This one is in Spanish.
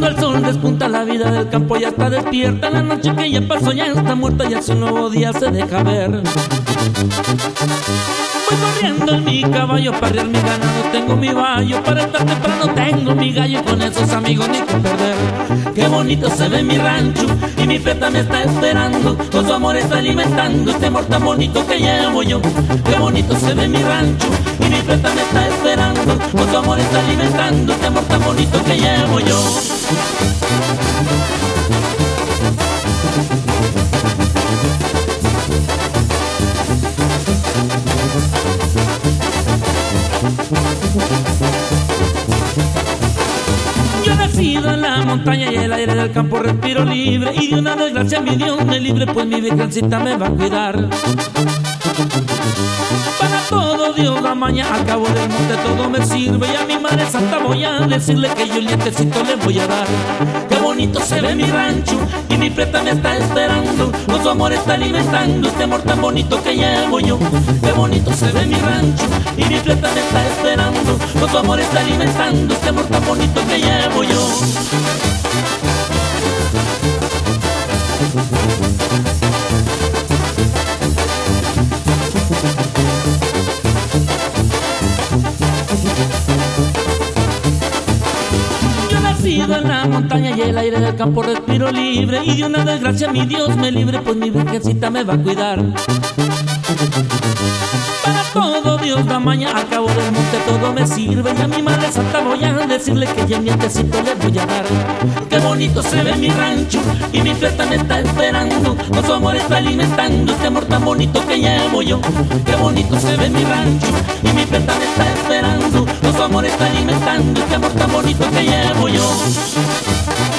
Cuando el sol despunta, la vida del campo ya está despierta. La noche que ya pasó ya está muerta, ya su nuevo día se deja ver. Voy corriendo en mi caballo para arriar mi ganado, tengo mi vallo para estar temprano, tengo mi gallo y con esos amigos ni que perder. Qué bonito se ve mi rancho y mi preta me está esperando, con su amor está alimentando este amor tan bonito que llevo yo. Qué bonito se ve mi rancho y mi preta me está esperando, con su amor está alimentando este amor tan bonito que llevo yo. Yo nacido en la montaña y el aire del campo respiro libre, y de una desgracia mi Dios me libre, pues mi virgencita me va a cuidar. Para todo Dios la maña, al cabo del monte todo me sirve, y a mi madre santa voy a decirle que yo el nietecito le voy a dar. Qué bonito se ve mi rancho y mi preta me está esperando, con su amor está alimentando este amor tan bonito que llevo yo. Qué bonito se ve mi rancho y mi preta me está esperando, con su amor está alimentando este amor tan bonito que llevo yo. Nacido en la montaña y el aire del campo respiro libre, y de una desgracia mi Dios me libre, pues mi virgencita me va a cuidar. Para todo Dios da maña, al cabo del monte todo me sirve, y a mi madre santa voy a decirle que ya el nietecito le voy a dar. Qué bonito se ve mi rancho y mi preta me está esperando, con su amor está alimentando este amor tan bonito que llevo yo. Qué bonito se ve mi rancho y mi preta me está esperando, con su amor está alimentando este amor tan bonito que llevo yo.